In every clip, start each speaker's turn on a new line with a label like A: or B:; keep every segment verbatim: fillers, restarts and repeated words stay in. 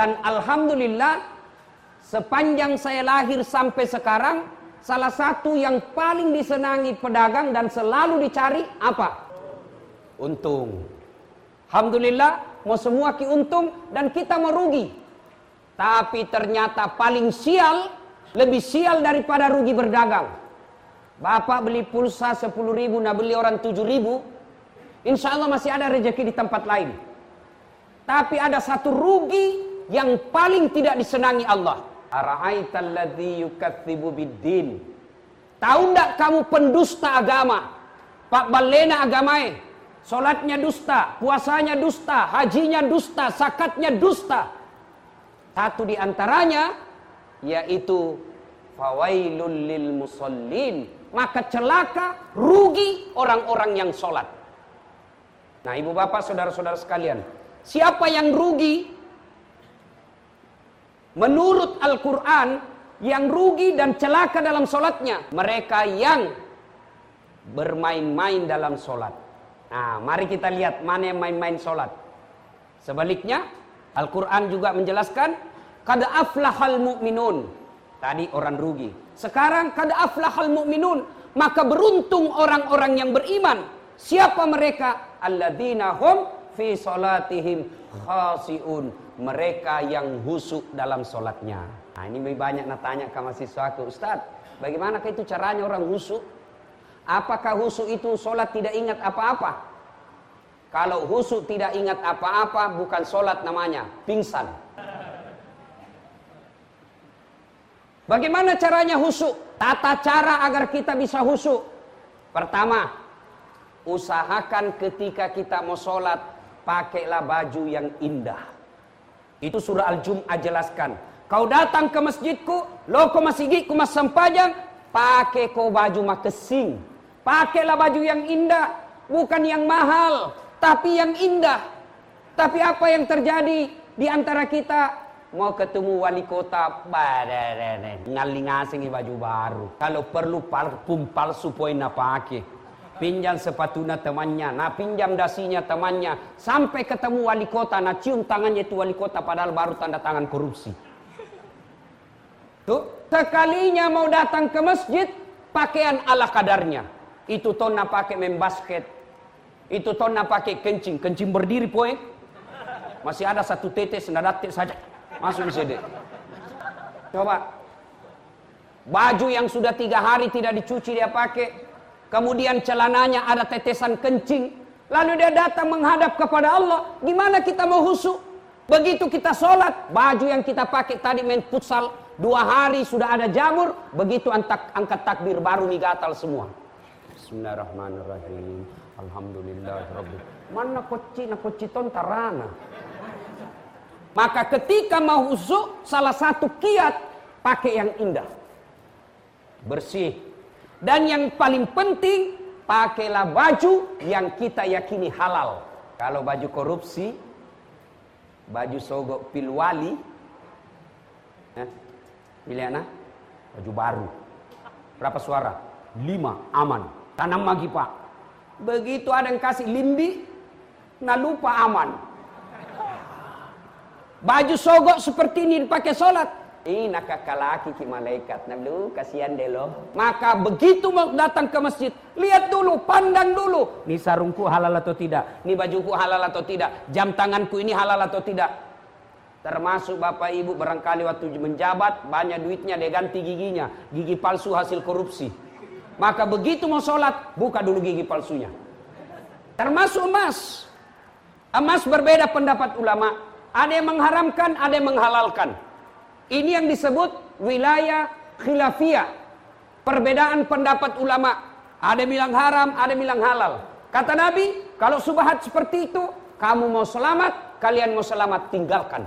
A: Dan alhamdulillah, sepanjang saya lahir sampai sekarang, salah satu yang paling disenangi pedagang dan selalu dicari apa? Untung. Alhamdulillah, mau semua ki untung dan kita mau rugi. Tapi ternyata paling sial, lebih sial daripada rugi berdagang. Bapak beli pulsa sepuluh ribu, nah beli orang tujuh ribu, insya Allah masih ada rezeki di tempat lain. Tapi ada satu rugi yang paling tidak disenangi Allah. Ara'aital ladzi yukatsibu biddin. Tahu enggak kamu pendusta agama? Pak balena agamae, salatnya dusta, puasanya dusta, hajinya dusta, zakatnya dusta. Satu di antaranya yaitu fawailul lil musallin, maka celaka, rugi orang-orang yang salat. Nah, ibu bapak, saudara-saudara sekalian, siapa yang rugi? Menurut Al-Quran, yang rugi dan celaka dalam solatnya, mereka yang bermain-main dalam solat. Nah, mari kita lihat mana yang main-main solat. Sebaliknya, Al-Quran juga menjelaskan, qad aflahal mu'minun. Tadi orang rugi. Sekarang, qad aflahal mu'minun. Maka beruntung orang-orang yang beriman. Siapa mereka? Alladzina hum fi salatihim khasi'un. Mereka yang husuk dalam solatnya. Nah, ini lebih banyak nak tanya ke mahasiswaku, Ustaz, bagaimana itu caranya orang husuk? Apakah husuk itu solat tidak ingat apa-apa? Kalau husuk tidak ingat apa-apa, bukan solat namanya, pingsan. Bagaimana caranya husuk? Tata cara agar kita bisa husuk. Pertama, usahakan ketika kita mau solat, pakailah baju yang indah. Itu surah Al-Jum'ah jelaskan. Kau datang ke masjidku, lo ko masigi ku mas sampajang, pakai kau baju makesing. Pakailah baju yang indah, bukan yang mahal, tapi yang indah. Tapi apa yang terjadi di antara kita? Mau ketemu wali kota, ngaling ngasing baju baru. Kalau perlu parfum palsu poin pakai. Pinjam sepatunya temannya, nah pinjam dasinya temannya, sampai ketemu wali kota, nah cium tangannya itu wali kota, padahal baru tanda tangan korupsi. Tuh, sekalinya mau datang ke masjid, pakaian ala kadarnya. Itu tona pakai main basket, itu tona pakai kencing, kencing berdiri poin. Masih ada satu tetes, nadatik saja, masuk di sini. Coba, baju yang sudah tiga hari tidak dicuci dia pakai. Kemudian celananya ada tetesan kencing. Lalu dia datang menghadap kepada Allah. Gimana kita mau husuk? Begitu kita sholat, baju yang kita pakai tadi main futsal, dua hari sudah ada jamur. Begitu angkat, angkat takbir baru nih gatal semua. Bismillahirrahmanirrahim. Alhamdulillahirabbil. Mana koci na koci ton tarana. Maka ketika mau husuk, salah satu kiat pakai yang indah, bersih. Dan yang paling penting, pakailah baju yang kita yakini halal. Kalau baju korupsi, baju sogok pilwali, eh, pilih anak, baju baru. Berapa suara? Lima, aman. Tanam lagi pak. Begitu ada yang kasih limbi, nah lupa aman. Baju sogok seperti ini dipakai sholat. Ih, nakakalaki ki malaikat, nalu kasihan deh lo. Maka begitu mau datang ke masjid, lihat dulu, pandang dulu. Ini sarungku halal atau tidak? Ini bajuku halal atau tidak? Jam tanganku ini halal atau tidak? Termasuk bapak ibu barangkali waktu menjabat banyak duitnya dia ganti giginya, gigi palsu hasil korupsi. Maka begitu mau sholat, buka dulu gigi palsunya. Termasuk emas. Emas berbeda pendapat ulama. Ada yang mengharamkan, ada yang menghalalkan. Ini yang disebut wilayah khilafiyah. Perbedaan pendapat ulama. Ada yang bilang haram, ada yang bilang halal. Kata Nabi, kalau subhat seperti itu, kamu mau selamat, kalian mau selamat, tinggalkan.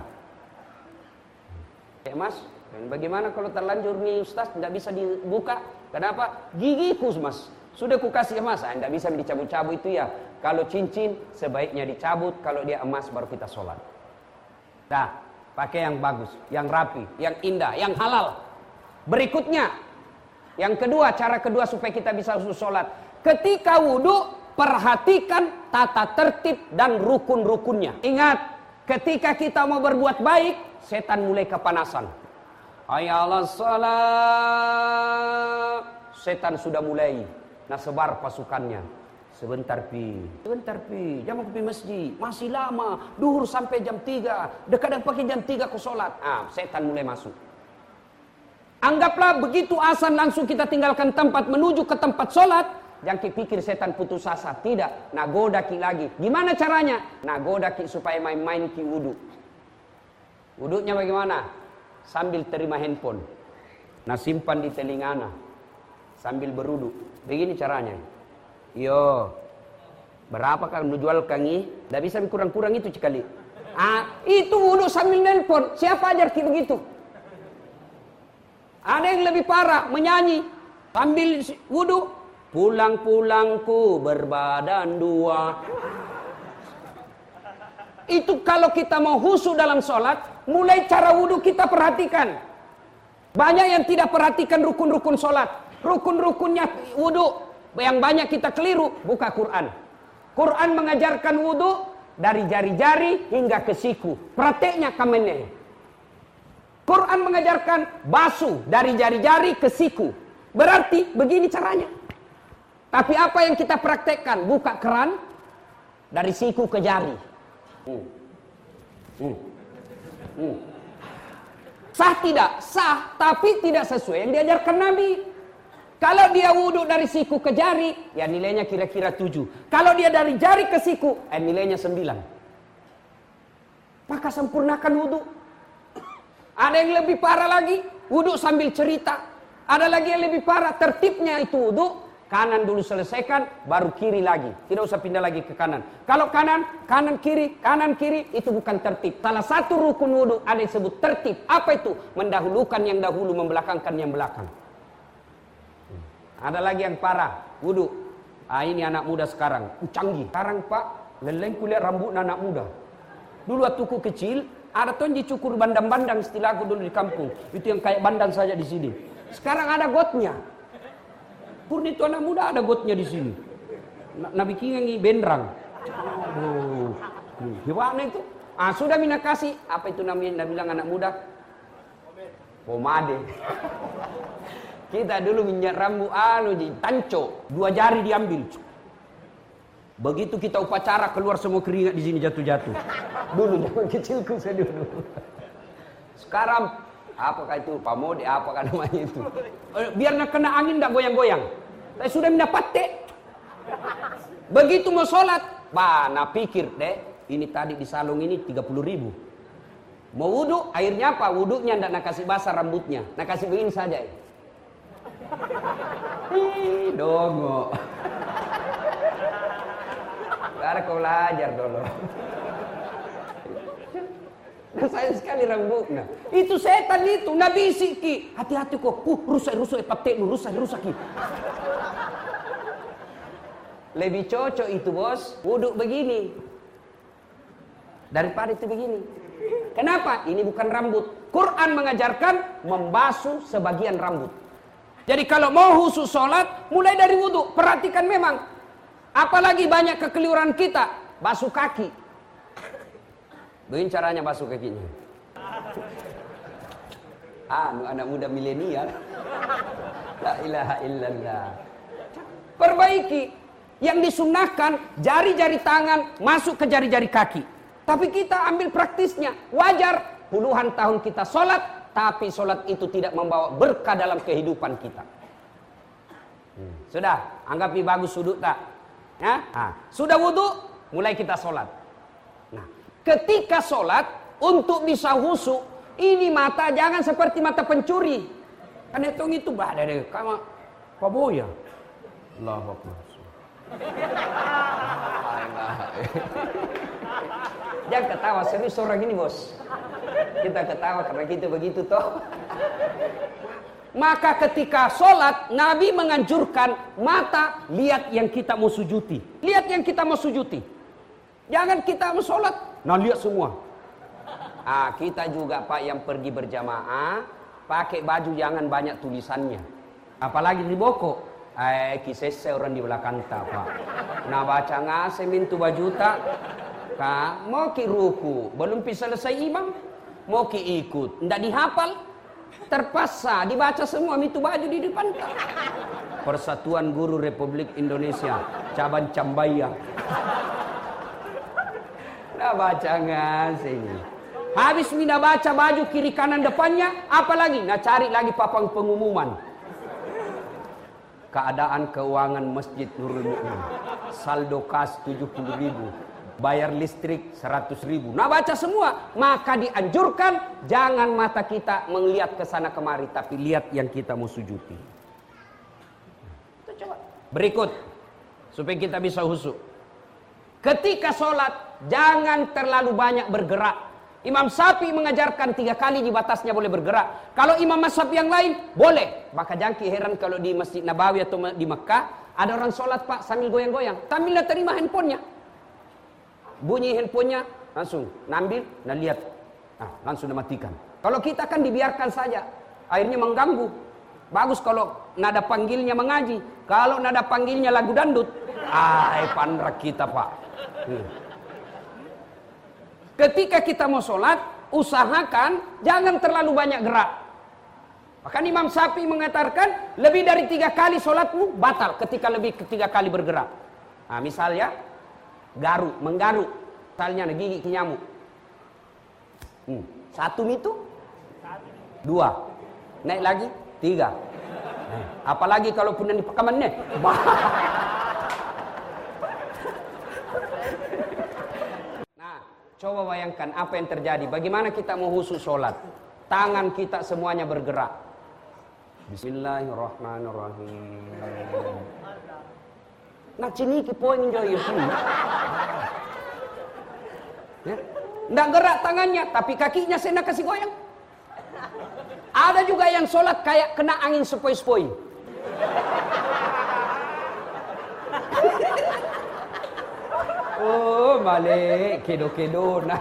A: Ya mas, bagaimana kalau terlanjur nih Ustaz, tidak bisa dibuka? Kenapa? Gigiku mas, sudah ku kasih emas, ah, tidak bisa dicabut-cabut itu ya. Kalau cincin, sebaiknya dicabut, kalau dia emas baru kita sholat. Nah, pakai yang bagus, yang rapi, yang indah, yang halal. Berikutnya, yang kedua, cara kedua supaya kita bisa sholat. Ketika wudhu, perhatikan tata tertib dan rukun-rukunnya. Ingat, ketika kita mau berbuat baik, setan mulai kepanasan. Hayya 'alas shalah. Setan sudah mulai. Nah, sebar pasukannya. Sebentar pi, sebentar pi, jam aku pergi masjid, masih lama, duhur sampai jam tiga, dekat pakai jam tiga aku sholat. Ah, setan mulai masuk. Anggaplah begitu azan langsung kita tinggalkan tempat menuju ke tempat sholat, jangan pikir setan putus asa, tidak. Nagoda ki lagi. Gimana caranya? Nagoda ki supaya main-main ki wudu. Wudunya bagaimana? Sambil terima handphone, nah simpan di telingana, sambil berwudu. Begini caranya. Yo, berapa kan menjual kangi? Tidak bisa kurang-kurang itu sekali. Ah, itu wudu sambil nelpon. Siapa ajar kita begitu? Ada yang lebih parah, menyanyi sambil wudu. Pulang-pulangku berbadan dua. Itu kalau kita mau khusyuk dalam sholat, mulai cara wudu kita perhatikan. Banyak yang tidak perhatikan rukun-rukun sholat. Rukun-rukunnya wudu. Yang banyak kita keliru, buka Quran. Quran mengajarkan wudu dari jari-jari hingga ke siku. Prakteknya kamene. Quran mengajarkan basuh dari jari-jari ke siku. Berarti begini caranya. Tapi apa yang kita praktekkan? Buka keran dari siku ke jari. Hmm. Hmm. Hmm. Sah tidak? Sah, tapi tidak sesuai yang diajarkan Nabi. Kalau dia wudhu dari siku ke jari, ya nilainya kira-kira tujuh. Kalau dia dari jari ke siku, eh nilainya sembilan. Maka sempurnakan wudhu. Ada yang lebih parah lagi, wudhu sambil cerita. Ada lagi yang lebih parah, tertibnya itu wudhu. Kanan dulu selesaikan, baru kiri lagi. Tidak usah pindah lagi ke kanan. Kalau kanan, kanan kiri, kanan kiri, itu bukan tertib. Salah satu rukun wudhu ada yang disebut tertib. Apa itu? Mendahulukan yang dahulu, membelakangkan yang belakang. Ada lagi yang parah, wudhu. Ah, ini anak muda sekarang, uh, canggih. Sekarang Pak, leleng kulihat rambut anak muda. Dulu waktu ku kecil, ada tuh yang dicukur bandang-bandang istilahku dulu di kampung. Itu yang kayak bandang saja di sini. Sekarang ada gotnya. Purni itu anak muda ada gotnya di sini. Nabi kingi bendrang. Oh, gimana itu? Ah, sudah mina kasih. Apa itu namanya? Nabi bilang anak muda? Pomade. Kita dulu minyak rambut anu di tanco, dua jari diambil. Begitu kita upacara keluar semua keringat di sini jatuh-jatuh. Dulu zaman kecilku saya dulu. Sekarang apakah itu pamode, apakah namanya itu? Biar nak kena angin tak goyang-goyang. Saya sudah mendapat. Begitu mau sholat, bah, nak pikir deh, ini tadi di salung ini tiga puluh ribu. Mau wudhu, airnya apa? Wudhunya ndak nak kasih basah rambutnya, nak kasih begini saja. Ih, dongo. Karena kau belajar dulu. Nah, sayang sekali rambutnya. Itu setan itu, Nabi siki. Hati-hati kok. Uh, rusak-rusak patek lu, rusak-rusak. Lebih cocok itu bos, wudhu begini daripada itu begini. Kenapa? Ini bukan rambut. Quran mengajarkan membasuh sebagian rambut. Jadi kalau mau khusus sholat, mulai dari wudhu. Perhatikan memang. Apalagi banyak kekeliruan kita. Basuh kaki. Begini caranya basuh kakinya. Anu anak muda milenial. La ilaha illallah. Perbaiki. Yang disunnahkan, jari-jari tangan masuk ke jari-jari kaki. Tapi kita ambil praktisnya. Wajar. Puluhan tahun kita sholat. Tapi sholat itu tidak membawa berkah dalam kehidupan kita. Hmm. Sudah, anggapi bagus wudhu tak? Ya? Nah, sudah wudhu, mulai kita sholat. Nah, ketika sholat, untuk bisa khusyuk, ini mata jangan seperti mata pencuri. Kan hitung itu bah dari kama paboya. Allahu Akbar. Jangan ketawa, serius orang ini bos. Kita ketawa karena kita begitu toh. Maka ketika sholat, Nabi menganjurkan mata lihat yang kita mau sujuti. Lihat yang kita mau sujuti. Jangan kita mau sholat, nah lihat semua. Ah, kita juga Pak yang pergi berjamaah, pakai baju jangan banyak tulisannya. Apalagi di boko. Eh, kisah orang di belakang tak Pak. Nah baca ngase mintu baju tak. Kak, mau ki ruku, belum bisa selesai imam. Mau ki ikut, ndak dihafal, terpaksa dibaca semua itu baju di depan. Persatuan Guru Republik Indonesia, cabang Cambaya. Nah baca ngasih. Habis mina baca baju kiri kanan depannya, apalagi? Nah cari lagi papan pengumuman. Keadaan keuangan Masjid Nurul Mukmin. Saldo kas tujuh puluh ribu. Bayar listrik seratus ribu. Nah baca semua. Maka dianjurkan jangan mata kita melihat ke sana kemari, tapi lihat yang kita mau sujudi. Kita coba. Berikut supaya kita bisa khusyuk. Ketika sholat jangan terlalu banyak bergerak. Imam Syafi'i mengajarkan tiga kali di batasnya boleh bergerak. Kalau imam mazhab yang lain boleh. Maka jangan heran kalau di Masjid Nabawi atau di Mekah ada orang sholat pak sambil goyang-goyang. Sambil terima handphonenya. Bunyi handphonenya langsung nambil dan lihat. Nah, langsung dimatikan. Kalau kita kan dibiarkan saja. Akhirnya mengganggu. Bagus kalau nada panggilnya mengaji. Kalau nada panggilnya lagu dandut. Ah, pandrak kita pak. Hmm. Ketika kita mau sholat, usahakan jangan terlalu banyak gerak. Maka Imam Syafi'i mengatakan lebih dari tiga kali sholatmu batal ketika lebih ketiga kali bergerak. Nah, misalnya garuk, menggaruk, misalnya gigi ke nyamuk. Hmm. Satu itu, dua, naik lagi, tiga. Nah, apalagi kalau punya di pekamannya. Coba bayangkan apa yang terjadi. Bagaimana kita mau khusyuk sholat. Tangan kita semuanya bergerak. Bismillahirrahmanirrahim. Nah sini ke poin joy ya. Nggak gerak tangannya, tapi kakinya saya nak kasih goyang. Ada juga yang sholat kayak kena angin sepoi-sepoi. Oh, balik kedo-kedo nah.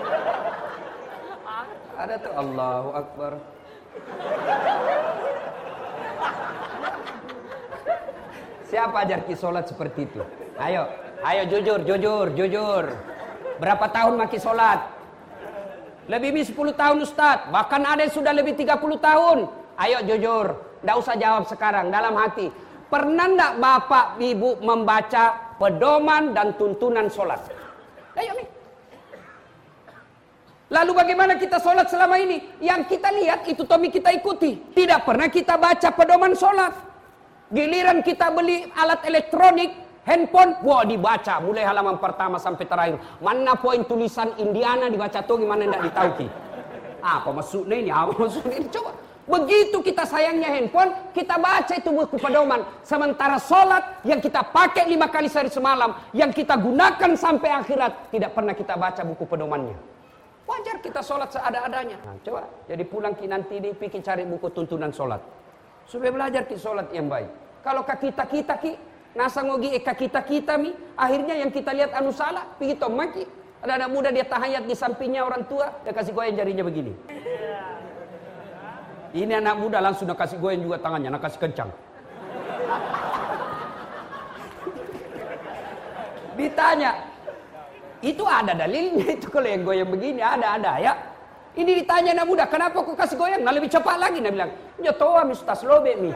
A: Ada tuh Allahu Akbar. Siapa ajar ki sholat seperti itu? Ayo, ayo jujur, jujur, jujur. Berapa tahun maki sholat? Lebih dari sepuluh tahun Ustaz. Bahkan ada yang sudah lebih tiga puluh tahun. Ayo jujur. Nggak usah jawab sekarang, dalam hati. Pernah nggak bapak ibu membaca pedoman dan tuntunan sholat? Ayo nih. Lalu bagaimana kita sholat selama ini? Yang kita lihat itu Tommy kita ikuti. Tidak pernah kita baca pedoman sholat. Giliran kita beli alat elektronik, handphone, wah dibaca. Mulai halaman pertama sampai terakhir. Mana poin tulisan Indiana dibaca tuh gimana tidak ditahu ki. Apa maksudnya ini? Apa maksudnya ini? Coba. Begitu kita sayangnya handphone, kita baca itu buku pedoman. Sementara sholat yang kita pakai lima kali sehari semalam, yang kita gunakan sampai akhirat, tidak pernah kita baca buku pedomannya. Wajar kita sholat seada-adanya. Nah, coba, jadi pulang ki nanti ini pikir cari buku tuntunan sholat. Supaya belajar ki sholat yang baik. Kalau kita kita ki, nasa ngogi eka kita kita mi, akhirnya yang kita lihat anu salah, pergi tomaki. Ada anak muda dia tahayat di sampingnya orang tua, dia kasih goyang jarinya begini. Ini anak muda langsung nak kasih goyang juga tangannya, nak kasih kencang. Ditanya, itu ada dalilnya itu kalau yang goyang begini ada ada ya. Ini ditanya anak muda, kenapa kau kasih goyang? Nah lebih cepat lagi, dia bilang, nyotoa mistas lobe mi.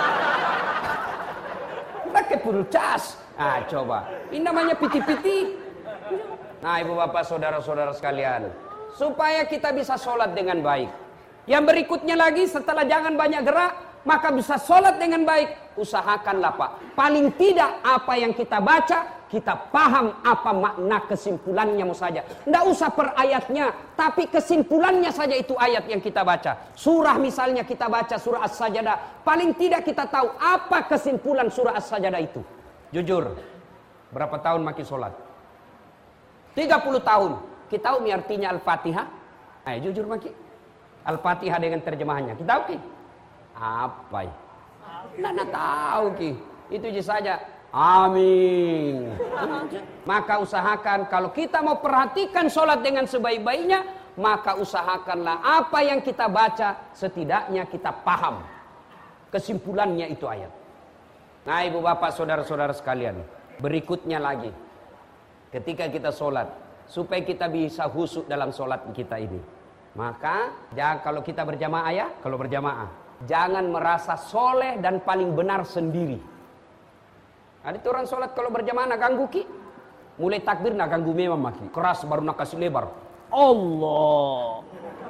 A: Pakai puru cas. Ah coba, ini namanya piti-piti. Nah ibu bapak saudara-saudara sekalian, supaya kita bisa sholat dengan baik. Yang berikutnya lagi setelah jangan banyak gerak, maka bisa sholat dengan baik. Usahakanlah pak, paling tidak apa yang kita baca, kita paham apa makna kesimpulannya mau saja. Tidak usah per ayatnya, tapi kesimpulannya saja itu ayat yang kita baca. Surah misalnya kita baca surah As-Sajdah, paling tidak kita tahu apa kesimpulan surah As-Sajdah itu. Jujur, berapa tahun makin sholat? tiga puluh tahun. Kita tahu artinya Al-Fatihah? Ayo jujur makin. Al-Fatihah dengan terjemahannya. Kita tahu ki? Apa ya? Nggak tahu ki. Itu saja. Amin. Maka usahakan kalau kita mau perhatikan sholat dengan sebaik-baiknya, maka usahakanlah apa yang kita baca setidaknya kita paham. Kesimpulannya itu ayat. Nah ibu bapak saudara-saudara sekalian, berikutnya lagi. Ketika kita sholat, supaya kita bisa khusyuk dalam sholat kita ini. Maka jangan, kalau kita berjamaah ya, kalau berjamaah jangan merasa soleh dan paling benar sendiri. Ada tuh orang sholat kalau berjamaah nak ganggu ki, mulai takbir nak ganggu memang maki, keras baru nak kasih lebar. Allah.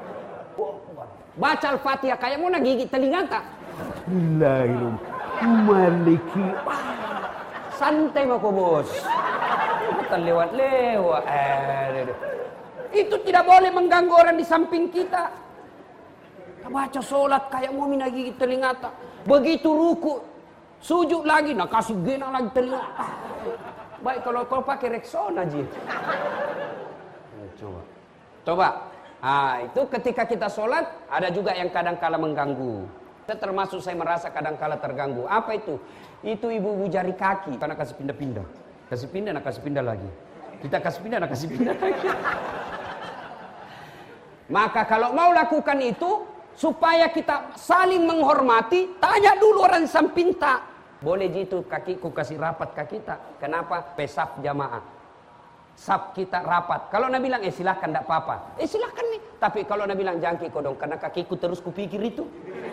A: Baca Al-Fatihah kayak mau nak gigit telinga tak? Bismillahirrahmanirrahim. Maliki. Santai mako bos. Bukan lewat-lewat. Eh, itu tidak boleh mengganggu orang di samping kita. Kita baca sholat kayak mau mina gigit telinga tak. Begitu ruku, sujud lagi, nak kasih gena lagi telinga. Ah. Baik kalau kau pakai Rexona aja. Coba, coba. Ah, itu ketika kita sholat ada juga yang kadang-kala mengganggu. Saya termasuk saya merasa kadang-kala terganggu. Apa itu? Itu ibu-ibu jari kaki. Karena kasih pindah-pindah, kasih pindah, nak kasih pindah lagi. Kita kasih pindah, nak kasih pindah lagi. Maka kalau mau lakukan itu supaya kita saling menghormati, tanya dulu orang samping tak. Boleh gitu kakiku kasih rapat kaki tak? Kenapa? Pesaf jamaah. Sab kita rapat. Kalau Nabi bilang, eh silahkan, tidak apa-apa. Eh silahkan nih. Tapi kalau Nabi bilang, jangan kiko dong, karena kakiku terus kupikir itu.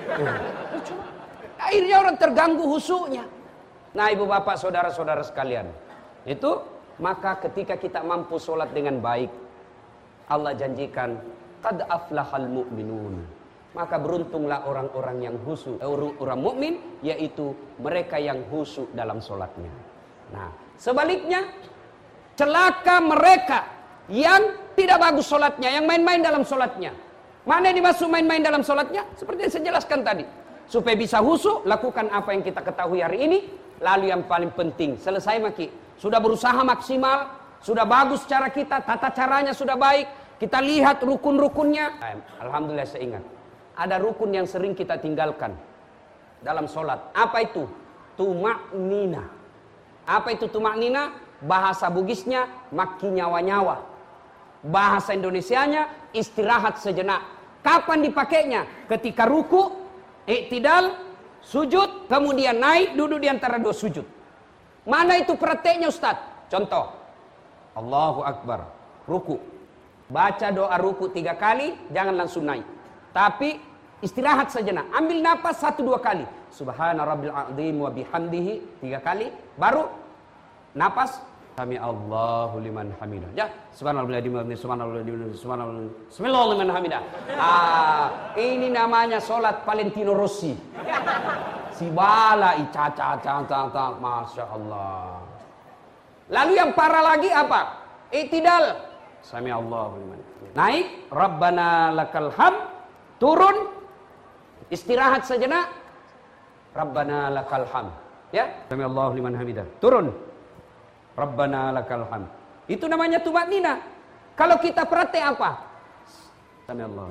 A: Akhirnya orang terganggu husuknya. Nah ibu bapak saudara-saudara sekalian. Itu maka ketika kita mampu sholat dengan baik, Allah janjikan, qad aflahal mu'minun. Maka beruntunglah orang-orang yang khusyuk. Orang mukmin yaitu mereka yang khusyuk dalam sholatnya. Nah sebaliknya, celaka mereka yang tidak bagus sholatnya, yang main-main dalam sholatnya. Mana yang dimaksud main-main dalam sholatnya? Seperti yang saya jelaskan tadi. Supaya bisa khusyuk, lakukan apa yang kita ketahui hari ini. Lalu yang paling penting, selesai maki. Sudah berusaha maksimal, sudah bagus cara kita, tata caranya sudah baik. Kita lihat rukun-rukunnya. Alhamdulillah saya ingat. Ada rukun yang sering kita tinggalkan dalam sholat. Apa itu? Tuma'nina. Apa itu tuma'nina? Bahasa Bugisnya maki nyawa-nyawa. Bahasa Indonesianya istirahat sejenak. Kapan dipakainya? Ketika ruku, iktidal, sujud, kemudian naik duduk di antara dua sujud. Mana itu prakteknya Ustaz? Contoh, Allahu Akbar, ruku. Baca doa ruku tiga kali, jangan langsung naik. Tapi istirahat sejenak. Ambil napas satu dua kali. Subhana rabbil azim wa bihamdihi tiga kali. Baru napas. Sami Allahu liman hamidah. Ya, subhanallah liman subhanallah liman subhanallah. Bismillah liman hamidah. Ah, ini namanya salat Valentino Rossi. Si bala ica ca ca ca, masya Allah. Lalu yang parah lagi apa? Iktidal. Sami Allahu liman hamidah. Naik, Rabbana lakal hamd. Turun, istirahat sejenak, Rabbana lakal hamd. Ya, Sami Allahu liman hamidah. Turun, Rabbana lakal hamd. Itu namanya tuma'nina. Kalau kita praktek apa? Sami Allah.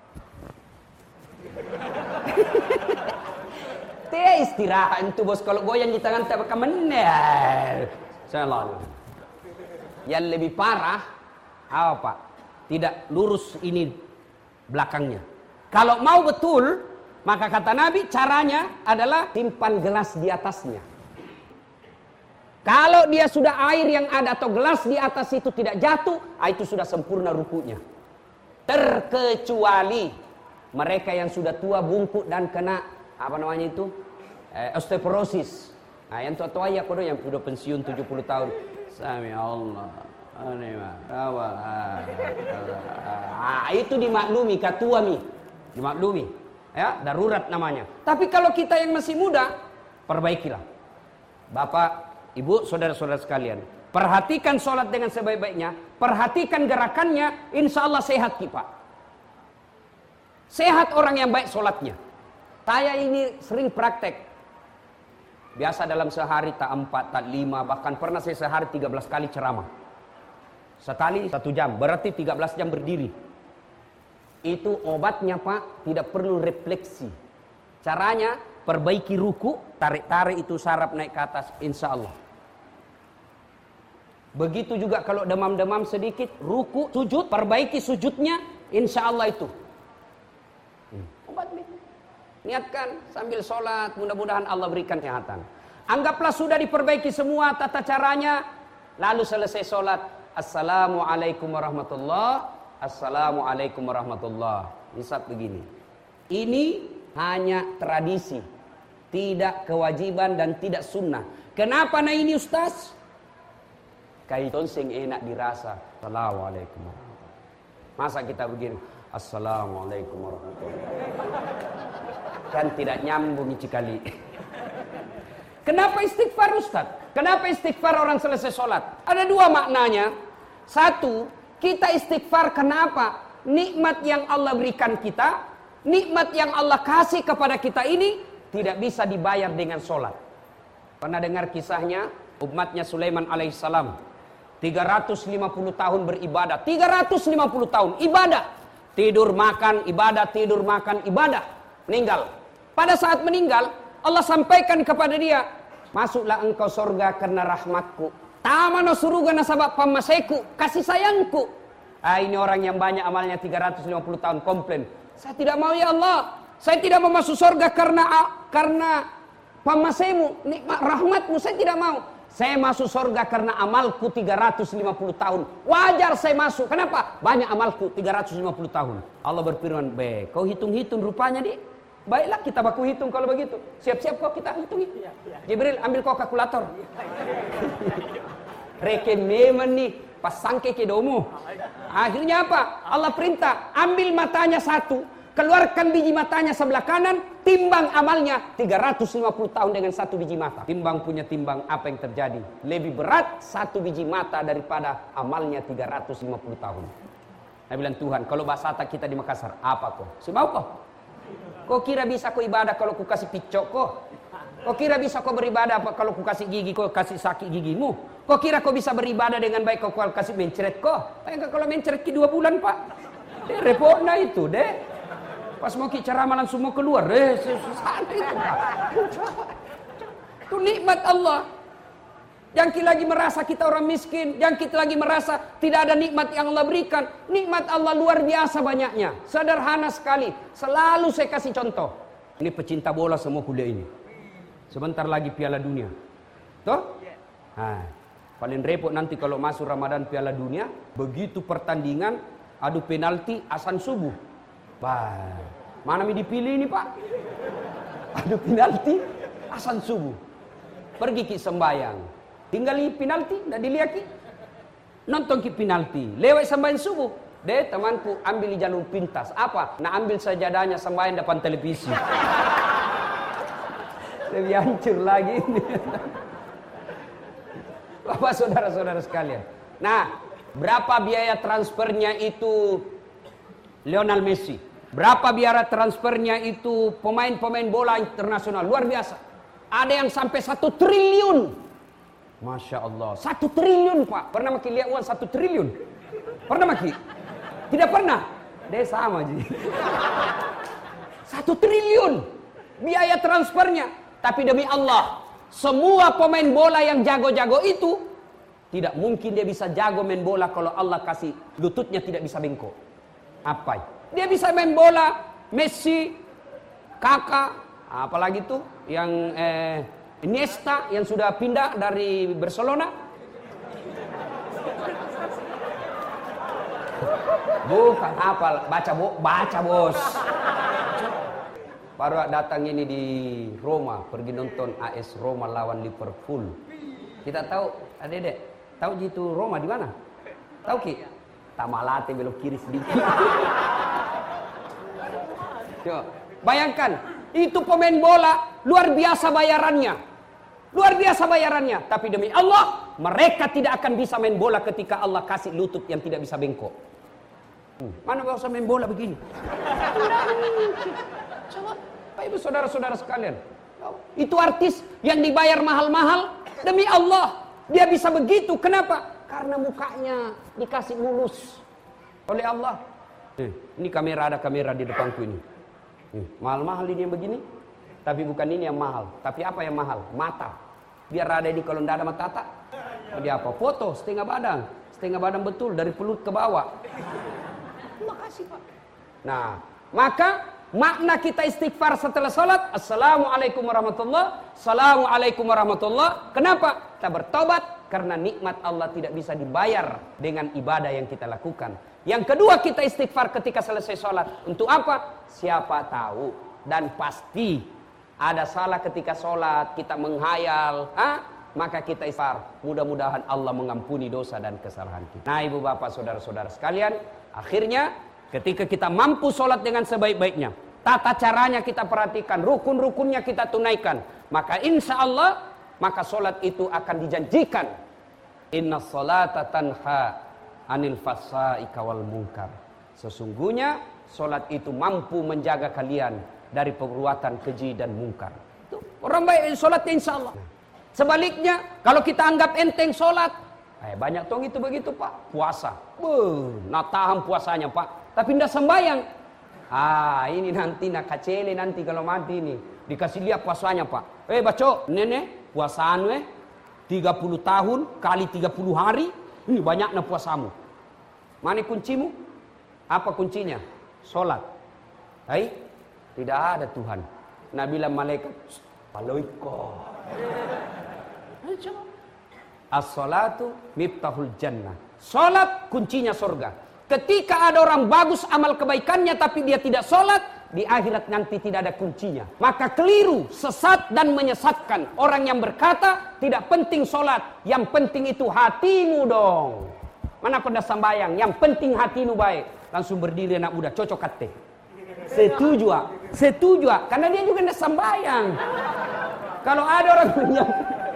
A: Dia istirahat itu bos. Kalau goyang di tangan tak bakal mener. Sami Allah. Yang lebih parah apa? Tidak lurus ini belakangnya. Kalau mau betul, maka kata Nabi caranya adalah simpan gelas di atasnya. Kalau dia sudah air yang ada atau gelas di atas itu tidak jatuh, itu sudah sempurna rukunya. Terkecuali mereka yang sudah tua bungkuk dan kena apa namanya itu eh, osteoporosis. Nah yang tua-tua ya kodo yang sudah pensiun tujuh puluh tahun. Sami Allah. Ah, itu dimaklumi katua mi. Dimaklumi, ya darurat namanya. Tapi kalau kita yang masih muda, perbaikilah. Bapak, ibu, saudara-saudara sekalian, perhatikan sholat dengan sebaik-baiknya, perhatikan gerakannya, insya Allah sehat kita. Sehat orang yang baik sholatnya. Saya ini sering praktek. Biasa dalam sehari tak empat, tak lima, bahkan pernah saya sehari tiga belas kali ceramah. Sekali satu jam, berarti tiga belas jam berdiri. Itu obatnya Pak, tidak perlu refleksi. Caranya perbaiki ruku, tarik-tarik itu saraf naik ke atas, insya Allah. Begitu juga kalau demam-demam sedikit, ruku, sujud, perbaiki sujudnya, insya Allah itu. Hmm. Obat nih. Niatkan sambil sholat, mudah-mudahan Allah berikan kesehatan. Anggaplah sudah diperbaiki semua tata caranya, lalu selesai sholat, Assalamualaikum warahmatullahi wabarakatuh. Assalamualaikum warahmatullah. Hisab begini. Ini hanya tradisi, tidak kewajiban dan tidak sunnah. Kenapa nah ini Ustaz? Kaiton sing enak dirasa. Assalamualaikum warahmatullah. Masa kita begini? Assalamualaikum warahmatullah. Kan tidak nyambung sekali. Kenapa istighfar Ustaz? Kenapa istighfar orang selesai sholat? Ada dua maknanya. Satu, kita istighfar kenapa? Nikmat yang Allah berikan kita, nikmat yang Allah kasih kepada kita ini tidak bisa dibayar dengan sholat. Pernah dengar kisahnya umatnya Sulaiman alaihissalam, tiga ratus lima puluh tahun beribadah, tiga ratus lima puluh tahun ibadah, tidur makan ibadah, tidur makan ibadah, meninggal. Pada saat meninggal, Allah sampaikan kepada dia, masuklah engkau surga karena rahmatku. Tamano suruga nasabab pamaseku, kasih sayangku. Ah, ini orang yang banyak amalnya tiga ratus lima puluh tahun komplain. Saya tidak mau ya Allah. Saya tidak mau masuk surga karena karena pamasemu, nikmat rahmatmu. Saya tidak mau. Saya masuk surga karena amalku tiga ratus lima puluh tahun. Wajar saya masuk. Kenapa? Banyak amalku tiga ratus lima puluh tahun. Allah berfirman, "Be, kau hitung-hitung rupanya, Dik. Baiklah kita baku hitung kalau begitu. Siap-siap kok kita hitung. Jibril, ambil kau kalkulator." Rekememan nih, pasang ke kedomu. Akhirnya apa? Allah perintah, ambil matanya satu, keluarkan biji matanya sebelah kanan, timbang amalnya tiga ratus lima puluh tahun dengan satu biji mata. Timbang punya timbang, apa yang terjadi? Lebih berat satu biji mata daripada amalnya tiga ratus lima puluh tahun. Saya bilang, Tuhan, kalau bahasa kita di Makassar, apa kok? Si mau kok? Kau kira bisa kau ibadah kalau ku kasih picok kok? Kau kira bisa kau beribadah apa kalau ku kasih gigi kau kasih sakit gigimu? Kau kira kau bisa beribadah dengan baik kau kasih mencret kok? Enggak, kalau mencret ki dua bulan pak. Deh repot nah itu deh. Pas mau ki ceramah langsung mau keluar. Eh susah itu pak. Itu nikmat Allah. Yang kita lagi merasa kita orang miskin, yang kita lagi merasa tidak ada nikmat yang Allah berikan. Nikmat Allah luar biasa banyaknya. Sederhana sekali. Selalu saya kasih contoh. Ini pecinta bola semua kuliah ini. Sebentar lagi Piala Dunia. Toh? Nah, paling repot nanti kalau masuk Ramadan Piala Dunia, begitu pertandingan adu penalti azan subuh. Bah, mana mi dipilih ini, Pak? Adu penalti azan subuh. Pergi ki sembayang. Tinggal di penalti, enggak dilihat ki. Nonton ki penalti, lewat sembahyang subuh. Deh, temanku ambil di jalur pintas. Apa? Nah, ambil sajadahnya sembahyang depan televisi. Lebih hancur lagi ini. Bapak saudara-saudara sekalian. Nah, berapa biaya transfernya itu Lionel Messi? Berapa biaya transfernya itu pemain-pemain bola internasional? Luar biasa. Ada yang sampai satu triliun. Masya Allah. Satu triliun pak. Pernah maki lihat uang satu triliun? Pernah maki? Tidak pernah. Dia sama ji. Satu triliun. Biaya transfernya. Tapi demi Allah, semua pemain bola yang jago-jago itu tidak mungkin dia bisa jago main bola kalau Allah kasih lututnya tidak bisa bengkok. Apa? Dia bisa main bola, Messi, Kakak, apalagi tuh yang eh, Iniesta yang sudah pindah dari Barcelona. Bukan apa, baca bo, baca bos. Baru datang ini di Roma, pergi nonton A S Roma lawan Liverpool. Kita tahu, adek-adek, tahu gitu Roma di mana? Tahu ki? Tamalate belok kiri sedikit. Yo, bayangkan, itu pemain bola luar biasa bayarannya. Luar biasa bayarannya, tapi demi Allah, mereka tidak akan bisa main bola ketika Allah kasih lutut yang tidak bisa bengkok. Hmm. Mana bisa main bola begini? Coba, Pak Ibu saudara-saudara sekalian. Itu artis yang dibayar mahal-mahal demi Allah. Dia bisa begitu. Kenapa? Karena mukanya dikasih mulus oleh Allah. Eh, ini kamera, ada kamera di depanku ini. Eh, mahal-mahal ini yang begini. Tapi bukan ini yang mahal. Tapi apa yang mahal? Mata. Biar ada ini kalau tidak ada mata tak. Dia apa? Foto setengah badan. Setengah badan betul dari pelut ke bawah. Terima kasih Pak. Nah, maka makna kita istighfar setelah salat, assalamualaikum warahmatullah, assalamualaikum warahmatullah. Kenapa? Kita bertobat, Karena nikmat Allah tidak bisa dibayar dengan ibadah yang kita lakukan. Yang kedua, kita istighfar ketika selesai sholat. Untuk apa? Siapa tahu dan pasti ada salah ketika sholat, kita menghayal, ah, maka kita istighfar. Mudah-mudahan Allah mengampuni dosa dan kesalahan kita. Nah, ibu bapak, saudara-saudara sekalian, akhirnya ketika kita mampu sholat dengan sebaik-baiknya, tata caranya kita perhatikan, rukun-rukunnya kita tunaikan, maka insya Allah, maka sholat itu akan dijanjikan. Inna sholata tanha anil fassaika wal munkar. Sesungguhnya sholat itu mampu menjaga kalian dari perbuatan keji dan mungkar. Itu orang baik sholatnya insya Allah. Sebaliknya, kalau kita anggap enteng sholat, eh, banyak tong itu begitu pak, puasa. Beuh, nak tahan puasanya pak, tapi tidak sembahyang. Ah, ini nanti nak kacele nanti kalau mati nih, dikasih lihat puasanya pak. Eh baco, nenek puasaan eh tiga puluh tahun kali tiga puluh hari, ini banyaknya puasamu. Mana kuncimu? Apa kuncinya? Sholat. Hai, tidak ada Tuhan. Nabi bilang malaikat, Aloiko. As-salatu miftahul jannah. Sholat kuncinya surga. Ketika ada orang bagus amal kebaikannya tapi dia tidak sholat, di akhirat nanti tidak ada kuncinya. Maka keliru, sesat dan menyesatkan orang yang berkata tidak penting sholat, yang penting itu hatimu dong. Mana pada sambayang, yang penting hatimu baik. Langsung berdiri anak muda, cocok kate. Setuju, setuju, karena dia juga tidak sambayang. Kalau ada orang yang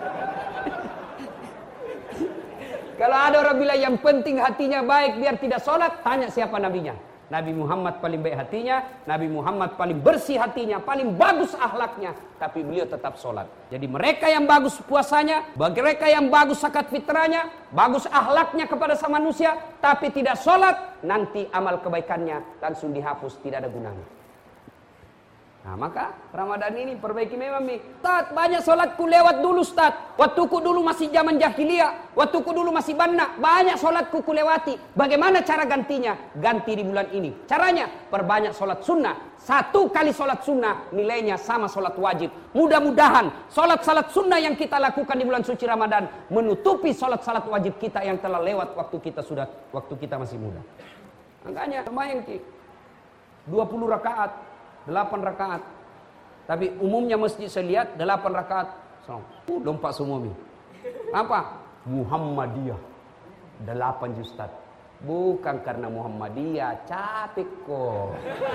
A: Kalau ada orang bilang yang penting hatinya baik biar tidak sholat, tanya siapa nabinya. Nabi Muhammad paling baik hatinya, Nabi Muhammad paling bersih hatinya, paling bagus akhlaknya, tapi beliau tetap sholat. Jadi mereka yang bagus puasanya, mereka yang bagus zakat fitrahnya, bagus akhlaknya kepada sama manusia, tapi tidak sholat, nanti amal kebaikannya langsung dihapus, tidak ada gunanya. Nah maka Ramadan ini perbaiki memang nih. Ustaz, banyak sholatku lewat dulu Ustaz. Waktuku dulu masih zaman jahiliyah, waktuku dulu masih banna. Banyak sholatku kulewati. Bagaimana cara gantinya? Ganti di bulan ini. Caranya perbanyak sholat sunnah. Satu kali sholat sunnah nilainya sama sholat wajib. Mudah-mudahan sholat-sholat sunnah yang kita lakukan di bulan suci Ramadan menutupi sholat-sholat wajib kita yang telah lewat waktu kita sudah waktu kita masih muda. Makanya lumayan ki dua puluh rakaat. delapan rakaat. Tapi umumnya masjid saya lihat delapan rakaat. So, uh, lompat semua mi. Apa? Muhammadiyah. delapan Ustaz. Bukan karena Muhammadiyah, capek kok.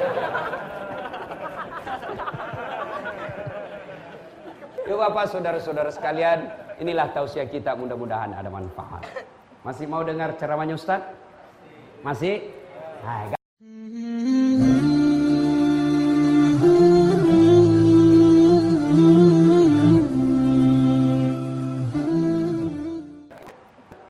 A: Ya Bapak, saudara-saudara sekalian, inilah tausiah kita, mudah-mudahan ada manfaat. Masih mau dengar ceramahnya Ustaz? Masih? Masih? Nah,